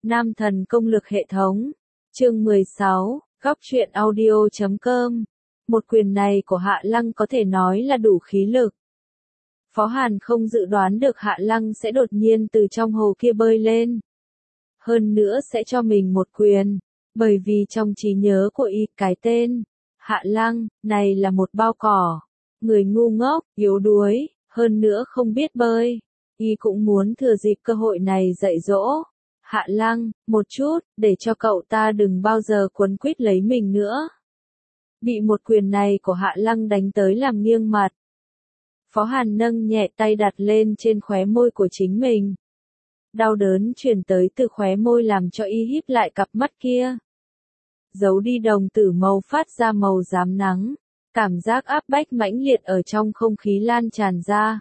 Nam thần công lực hệ thống. Chương 16, góc truyện audio.com. Một quyền này của Hạ Lăng có thể nói là đủ khí lực. Phó Hàn không dự đoán được Hạ Lăng sẽ đột nhiên từ trong hồ kia bơi lên. Hơn nữa sẽ cho mình một quyền, bởi vì trong trí nhớ của y cái tên Hạ Lăng này là một bao cỏ, người ngu ngốc, yếu đuối, hơn nữa không biết bơi. Y cũng muốn thừa dịp cơ hội này dạy dỗ Hạ Lăng một chút, để cho cậu ta đừng bao giờ quấn quýt lấy mình nữa. Bị một quyền này của Hạ Lăng đánh tới làm nghiêng mặt. Phó Hàn nâng nhẹ tay đặt lên trên khóe môi của chính mình. Đau đớn truyền tới từ khóe môi làm cho y híp lại cặp mắt kia. Giấu đi đồng tử màu phát ra màu rám nắng, cảm giác áp bách mãnh liệt ở trong không khí lan tràn ra.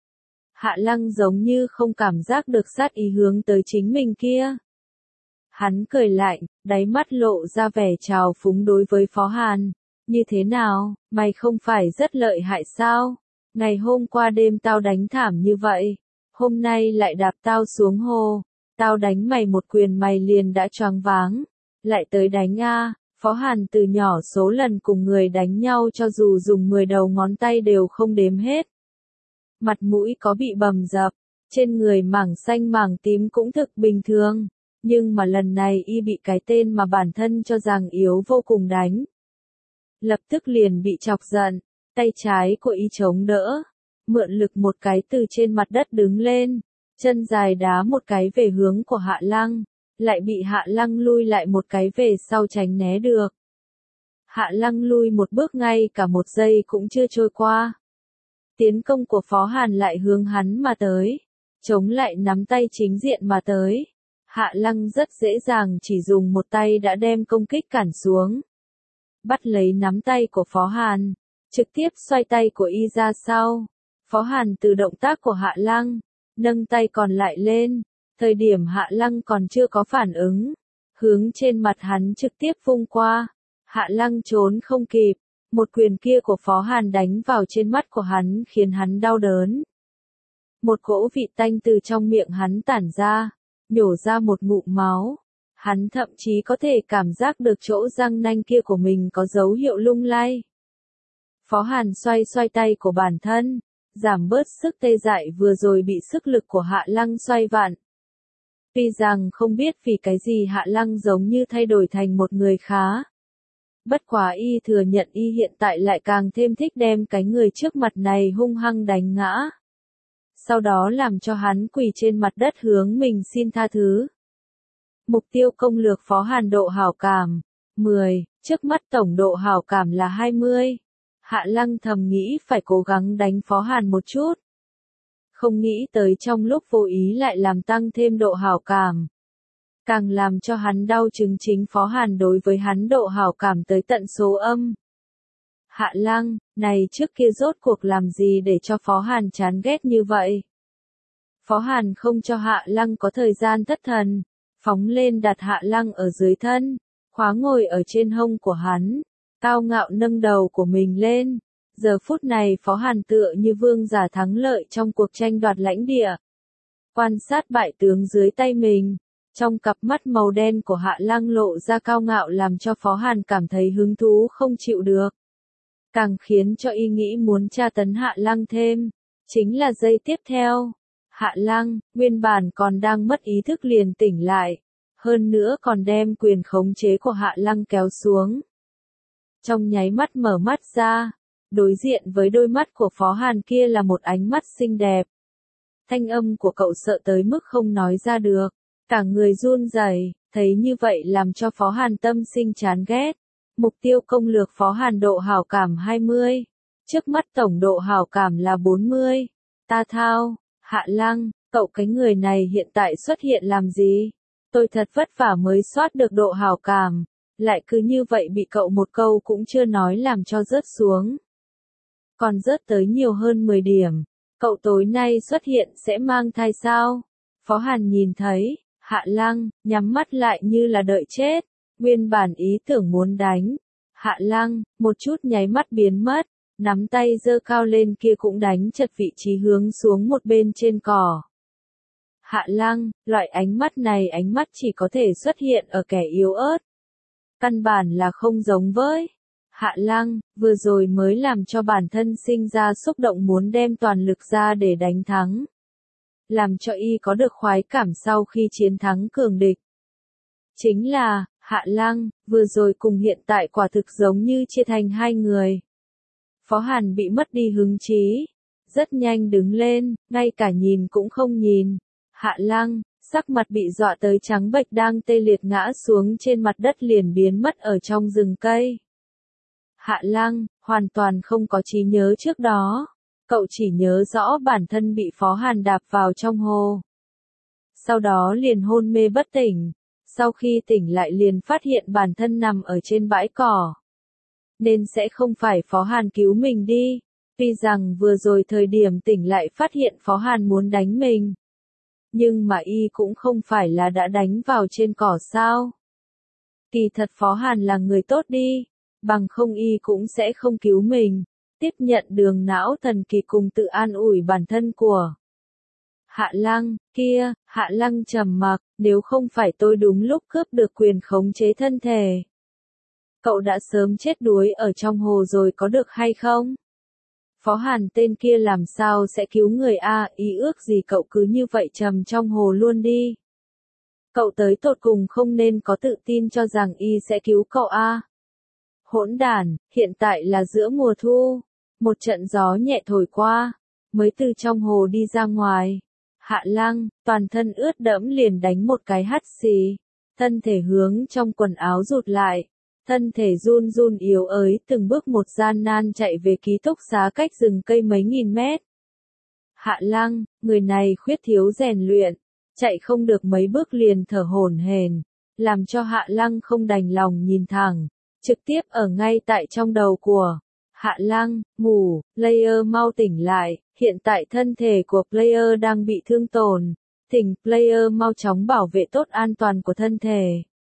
Hạ Lăng giống như không cảm giác được sát ý hướng tới chính mình kia. Hắn cười lạnh, đáy mắt lộ ra vẻ trào phúng đối với Phó Hàn. Như thế nào, mày không phải rất lợi hại sao? Ngày hôm qua đêm tao đánh thảm như vậy, hôm nay lại đạp tao xuống hồ, tao đánh mày một quyền mày liền đã choáng váng, lại tới đánh a. Phó Hàn từ nhỏ số lần cùng người đánh nhau cho dù dùng 10 đầu ngón tay đều không đếm hết. Mặt mũi có bị bầm dập, trên người mảng xanh mảng tím cũng thực bình thường, nhưng mà lần này y bị cái tên mà bản thân cho rằng yếu vô cùng đánh. Lập tức liền bị chọc giận, tay trái của y chống đỡ, mượn lực một cái từ trên mặt đất đứng lên, chân dài đá một cái về hướng của Hạ Lăng, lại bị Hạ Lăng lui lại một cái về sau tránh né được. Hạ Lăng lui một bước ngay cả một giây cũng chưa trôi qua. Tiến công của Phó Hàn lại hướng hắn mà tới, chống lại nắm tay chính diện mà tới. Hạ Lăng rất dễ dàng chỉ dùng một tay đã đem công kích cản xuống. Bắt lấy nắm tay của Phó Hàn, trực tiếp xoay tay của y ra sau. Phó Hàn từ động tác của Hạ Lăng, nâng tay còn lại lên, thời điểm Hạ Lăng còn chưa có phản ứng, hướng trên mặt hắn trực tiếp vung qua. Hạ Lăng trốn không kịp, một quyền kia của Phó Hàn đánh vào trên mắt của hắn khiến hắn đau đớn. Một cỗ vị tanh từ trong miệng hắn tản ra, nhổ ra một ngụm máu. Hắn thậm chí có thể cảm giác được chỗ răng nanh kia của mình có dấu hiệu lung lay. Phó Hàn xoay xoay tay của bản thân, giảm bớt sức tê dại vừa rồi bị sức lực của Hạ Lăng xoay vặn. Tuy rằng không biết vì cái gì Hạ Lăng giống như thay đổi thành một người khá. Bất quá y thừa nhận y hiện tại lại càng thêm thích đem cái người trước mặt này hung hăng đánh ngã. Sau đó làm cho hắn quỳ trên mặt đất hướng mình xin tha thứ. Mục tiêu công lược Phó Hàn độ hảo cảm, 10, trước mắt tổng độ hảo cảm là 20. Hạ Lăng thầm nghĩ phải cố gắng đánh Phó Hàn một chút. Không nghĩ tới trong lúc vô ý lại làm tăng thêm độ hảo cảm. Càng làm cho hắn đau chứng chính Phó Hàn đối với hắn độ hảo cảm tới tận số âm. Hạ Lăng, này trước kia rốt cuộc làm gì để cho Phó Hàn chán ghét như vậy? Phó Hàn không cho Hạ Lăng có thời gian thất thần, phóng lên đặt Hạ Lăng ở dưới thân, khóa ngồi ở trên hông của hắn, cao ngạo nâng đầu của mình lên. Giờ phút này Phó Hàn tựa như vương giả thắng lợi trong cuộc tranh đoạt lãnh địa. Quan sát bại tướng dưới tay mình, trong cặp mắt màu đen của Hạ Lăng lộ ra cao ngạo làm cho Phó Hàn cảm thấy hứng thú không chịu được. Càng khiến cho y nghĩ muốn tra tấn Hạ Lăng thêm, chính là giây tiếp theo. Hạ Lăng, nguyên bản còn đang mất ý thức liền tỉnh lại, hơn nữa còn đem quyền khống chế của Hạ Lăng kéo xuống. Trong nháy mắt mở mắt ra, đối diện với đôi mắt của Phó Hàn kia là một ánh mắt xinh đẹp. Thanh âm của cậu sợ tới mức không nói ra được, cả người run rẩy, thấy như vậy làm cho Phó Hàn tâm sinh chán ghét. Mục tiêu công lược Phó Hàn độ hảo cảm 20, trước mắt tổng độ hảo cảm là 40. Ta thao, Hạ Lăng, cậu cái người này hiện tại xuất hiện làm gì? Tôi thật vất vả mới soát được độ hảo cảm, lại cứ như vậy bị cậu một câu cũng chưa nói làm cho rớt xuống. Còn rớt tới nhiều hơn 10 điểm, cậu tối nay xuất hiện sẽ mang thai sao? Phó Hàn nhìn thấy, Hạ Lăng, nhắm mắt lại như là đợi chết, nguyên bản ý tưởng muốn đánh. Hạ Lăng, một chút nháy mắt biến mất, nắm tay giơ cao lên kia cũng đánh chật vị trí hướng xuống một bên trên cỏ. Hạ Lăng, loại ánh mắt này ánh mắt chỉ có thể xuất hiện ở kẻ yếu ớt. Căn bản là không giống với Hạ Lăng, vừa rồi mới làm cho bản thân sinh ra xúc động muốn đem toàn lực ra để đánh thắng. Làm cho y có được khoái cảm sau khi chiến thắng cường địch. Chính là, Hạ Lăng, vừa rồi cùng hiện tại quả thực giống như chia thành hai người. Phó Hàn bị mất đi hứng chí. Rất nhanh đứng lên, ngay cả nhìn cũng không nhìn. Hạ Lăng, sắc mặt bị dọa tới trắng bệch đang tê liệt ngã xuống trên mặt đất liền biến mất ở trong rừng cây. Hạ Lăng, hoàn toàn không có trí nhớ trước đó. Cậu chỉ nhớ rõ bản thân bị Phó Hàn đạp vào trong hồ. Sau đó liền hôn mê bất tỉnh. Sau khi tỉnh lại liền phát hiện bản thân nằm ở trên bãi cỏ. Nên sẽ không phải Phó Hàn cứu mình đi. Tuy rằng vừa rồi thời điểm tỉnh lại phát hiện Phó Hàn muốn đánh mình. Nhưng mà y cũng không phải là đã đánh vào trên cỏ sao. Kỳ thật Phó Hàn là người tốt đi. Bằng không y cũng sẽ không cứu mình. Tiếp nhận đường não thần kỳ cùng tự an ủi bản thân của Hạ Lăng, kia, Hạ Lăng trầm mặc, nếu không phải tôi đúng lúc cướp được quyền khống chế thân thể. Cậu đã sớm chết đuối ở trong hồ rồi có được hay không? Phó Hàn tên kia làm sao sẽ cứu người a? Ý ước gì cậu cứ như vậy trầm trong hồ luôn đi. Cậu tới tột cùng không nên có tự tin cho rằng y sẽ cứu cậu a. Hỗn đản, hiện tại là giữa mùa thu. Một trận gió nhẹ thổi qua, mới từ trong hồ đi ra ngoài. Hạ Lăng, toàn thân ướt đẫm liền đánh một cái hắt xì. Thân thể hướng trong quần áo rụt lại. Thân thể run run yếu ớt từng bước một gian nan chạy về ký túc xá cách rừng cây mấy nghìn mét. Hạ Lăng, người này khuyết thiếu rèn luyện. Chạy không được mấy bước liền thở hổn hển, làm cho Hạ Lăng không đành lòng nhìn thẳng. Trực tiếp ở ngay tại trong đầu của Hạ Lăng, ngủ, Player mau tỉnh lại, hiện tại thân thể của Player đang bị thương tổn, thỉnh Player mau chóng bảo vệ tốt an toàn của thân thể.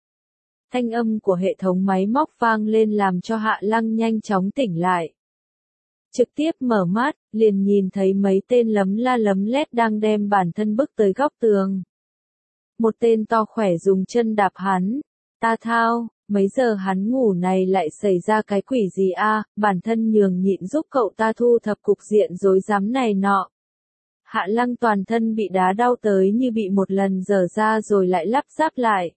Thanh âm của hệ thống máy móc vang lên làm cho Hạ Lăng nhanh chóng tỉnh lại. Trực tiếp mở mắt, liền nhìn thấy mấy tên lấm la lấm lét đang đem bản thân bước tới góc tường. Một tên to khỏe dùng chân đạp hắn, ta thao. Mấy giờ hắn ngủ này lại xảy ra cái quỷ gì a? Bản thân nhường nhịn giúp cậu ta thu thập cục diện rối rắm này nọ. Hạ Lăng toàn thân bị đá đau tới như bị một lần dở ra rồi lại lắp ráp lại.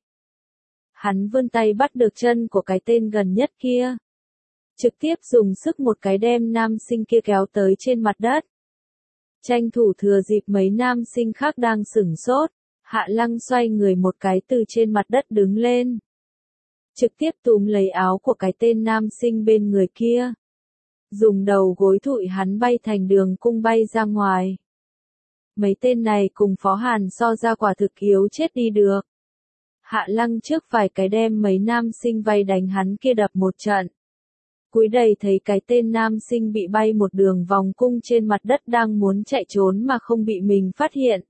Hắn vươn tay bắt được chân của cái tên gần nhất kia. Trực tiếp dùng sức một cái đem nam sinh kia kéo tới trên mặt đất. Tranh thủ thừa dịp mấy nam sinh khác đang sửng sốt, Hạ Lăng xoay người một cái từ trên mặt đất đứng lên. Trực tiếp túm lấy áo của cái tên nam sinh bên người kia. Dùng đầu gối thụi hắn bay thành đường cung bay ra ngoài. Mấy tên này cùng Phó Hàn so ra quả thực yếu chết đi được. Hạ Lăng trước vài cái đem mấy nam sinh vây đánh hắn kia đập một trận. Cúi đầy thấy cái tên nam sinh bị bay một đường vòng cung trên mặt đất đang muốn chạy trốn mà không bị mình phát hiện.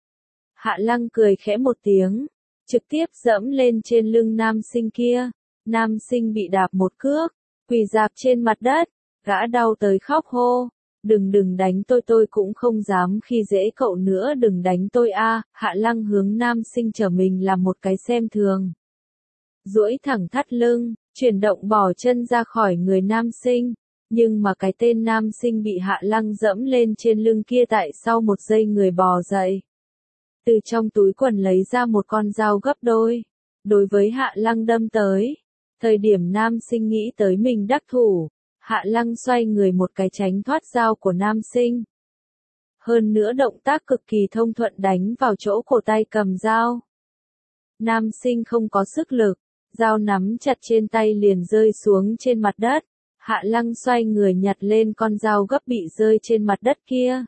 Hạ Lăng cười khẽ một tiếng. Trực tiếp dẫm lên trên lưng nam sinh kia. Nam sinh bị đạp một cước, quỳ rạp trên mặt đất, gã đau tới khóc hô. Đừng đánh tôi cũng không dám khi dễ cậu nữa, đừng đánh tôi a. Hạ Lăng hướng nam sinh trở mình làm một cái xem thường. Duỗi thẳng thắt lưng, chuyển động bỏ chân ra khỏi người nam sinh. Nhưng mà cái tên nam sinh bị Hạ Lăng dẫm lên trên lưng kia tại sau một giây người bò dậy. Từ trong túi quần lấy ra một con dao gấp đôi. Đối với Hạ Lăng đâm tới. Thời điểm nam sinh nghĩ tới mình đắc thủ. Hạ Lăng xoay người một cái tránh thoát dao của nam sinh. Hơn nữa động tác cực kỳ thông thuận đánh vào chỗ cổ tay cầm dao. Nam sinh không có sức lực. Dao nắm chặt trên tay liền rơi xuống trên mặt đất. Hạ Lăng xoay người nhặt lên con dao gấp bị rơi trên mặt đất kia.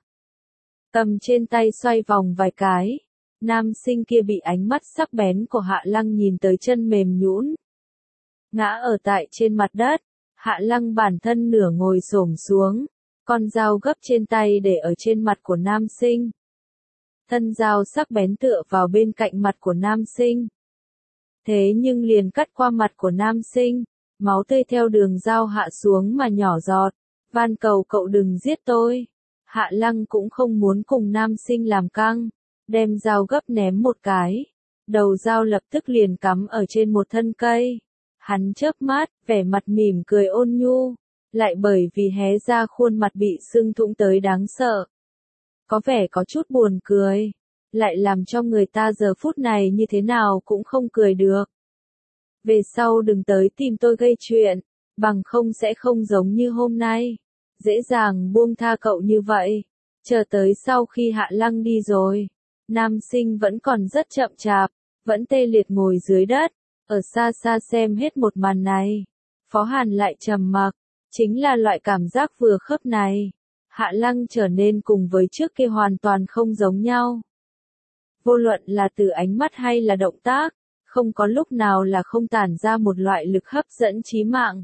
Cầm trên tay xoay vòng vài cái. Nam sinh kia bị ánh mắt sắc bén của Hạ Lăng nhìn tới chân mềm nhũn. Ngã ở tại trên mặt đất. Hạ Lăng bản thân nửa ngồi xổm xuống. Con dao gấp trên tay để ở trên mặt của nam sinh. Thân dao sắc bén tựa vào bên cạnh mặt của nam sinh. Thế nhưng liền cắt qua mặt của nam sinh. Máu tươi theo đường dao hạ xuống mà nhỏ giọt. Van cầu cậu đừng giết tôi. Hạ Lăng cũng không muốn cùng nam sinh làm căng. đem dao gấp ném một cái. Đầu dao lập tức liền cắm ở trên một thân cây. Hắn chớp mắt, vẻ mặt mỉm cười ôn nhu, lại bởi vì hé ra khuôn mặt bị sưng thủng tới đáng sợ. Có vẻ có chút buồn cười, lại làm cho người ta giờ phút này như thế nào cũng không cười được. Về sau đừng tới tìm tôi gây chuyện, bằng không sẽ không giống như hôm nay. Dễ dàng buông tha cậu như vậy. Chờ tới sau khi Hạ Lăng đi rồi, nam sinh vẫn còn rất chậm chạp, vẫn tê liệt ngồi dưới đất, ở xa xa xem hết một màn này. Phó Hàn lại trầm mặc, chính là loại cảm giác vừa khớp này. Hạ Lăng trở nên cùng với trước kia hoàn toàn không giống nhau. Vô luận là từ ánh mắt hay là động tác, không có lúc nào là không tản ra một loại lực hấp dẫn chí mạng.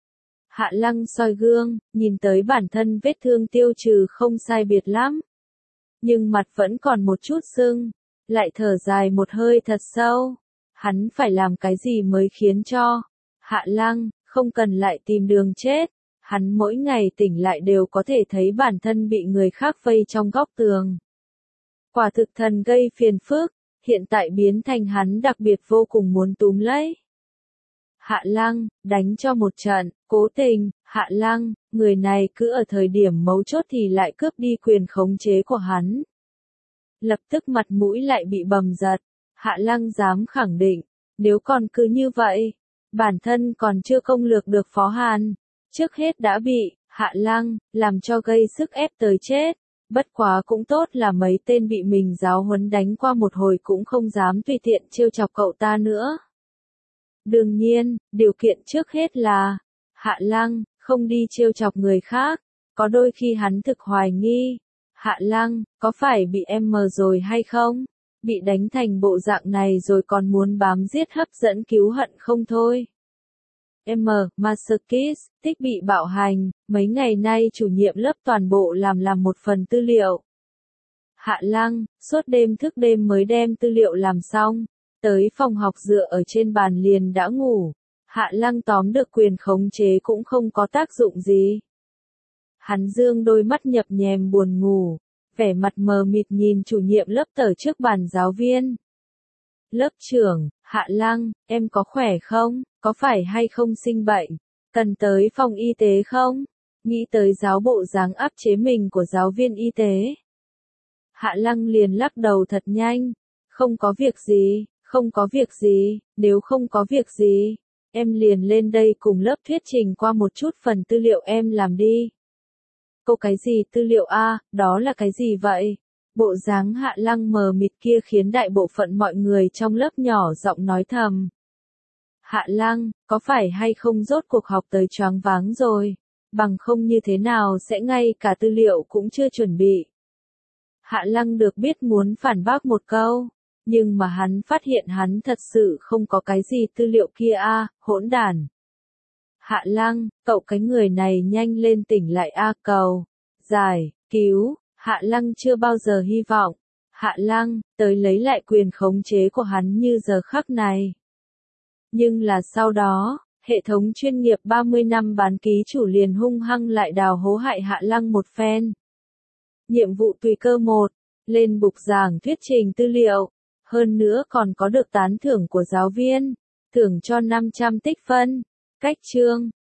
Hạ Lăng soi gương, nhìn tới bản thân vết thương tiêu trừ không sai biệt lắm. Nhưng mặt vẫn còn một chút sưng, lại thở dài một hơi thật sâu. Hắn phải làm cái gì mới khiến cho Hạ Lăng không cần lại tìm đường chết. Hắn mỗi ngày tỉnh lại đều có thể thấy bản thân bị người khác vây trong góc tường. Quả thực thần gây phiền phức, hiện tại biến thành hắn đặc biệt vô cùng muốn túm lấy. Hạ Lăng, đánh cho một trận, cố tình, Hạ Lăng, người này cứ ở thời điểm mấu chốt thì lại cướp đi quyền khống chế của hắn. Lập tức mặt mũi lại bị bầm giật, Hạ Lăng dám khẳng định, nếu còn cứ như vậy, bản thân còn chưa công lược được Phó Hàn, trước hết đã bị Hạ Lăng làm cho gây sức ép tới chết. Bất quá cũng tốt là mấy tên bị mình giáo huấn đánh qua một hồi cũng không dám tùy tiện trêu chọc cậu ta nữa. Đương nhiên, điều kiện trước hết là Hạ Lăng không đi trêu chọc người khác. Có đôi khi hắn thực hoài nghi, Hạ Lăng có phải bị em mờ rồi hay không? Bị đánh thành bộ dạng này rồi còn muốn bám giết hấp dẫn cứu hận không thôi. M. Masterkiss, tích bị bạo hành, mấy ngày nay chủ nhiệm lớp toàn bộ làm một phần tư liệu. Hạ Lăng, suốt đêm thức đêm mới đem tư liệu làm xong, tới phòng học dựa ở trên bàn liền đã ngủ. Hạ Lăng tóm được quyền khống chế cũng không có tác dụng gì. Hắn dương đôi mắt nhập nhèm buồn ngủ, vẻ mặt mờ mịt nhìn chủ nhiệm lớp tờ trước bàn giáo viên. Lớp trưởng, Hạ Lăng, em có khỏe không? Có phải hay không sinh bệnh? Cần tới phòng y tế không? Nghĩ tới giáo bộ dáng áp chế mình của giáo viên y tế. Hạ Lăng liền lắc đầu thật nhanh. Không có việc gì, không có việc gì, nếu không có việc gì, em liền lên đây cùng lớp thuyết trình qua một chút phần tư liệu em làm đi. Cô cái gì tư liệu a, đó là cái gì vậy? Bộ dáng Hạ Lăng mờ mịt kia khiến đại bộ phận mọi người trong lớp nhỏ giọng nói thầm. Hạ Lăng, có phải hay không rốt cuộc học tới choáng váng rồi, bằng không như thế nào sẽ ngay cả tư liệu cũng chưa chuẩn bị. Hạ Lăng được biết muốn phản bác một câu, nhưng mà hắn phát hiện hắn thật sự không có cái gì tư liệu kia a, hỗn đản. Hạ Lăng, cậu cái người này nhanh lên tỉnh lại a, cầu, giải, cứu. Hạ Lăng chưa bao giờ hy vọng Hạ Lăng tới lấy lại quyền khống chế của hắn như giờ khắc này. Nhưng là sau đó, hệ thống chuyên nghiệp 30 năm bán ký chủ liền hung hăng lại đào hố hại Hạ Lăng một phen. Nhiệm vụ tùy cơ 1, lên bục giảng thuyết trình tư liệu, hơn nữa còn có được tán thưởng của giáo viên, thưởng cho 500 tích phân. Cách chương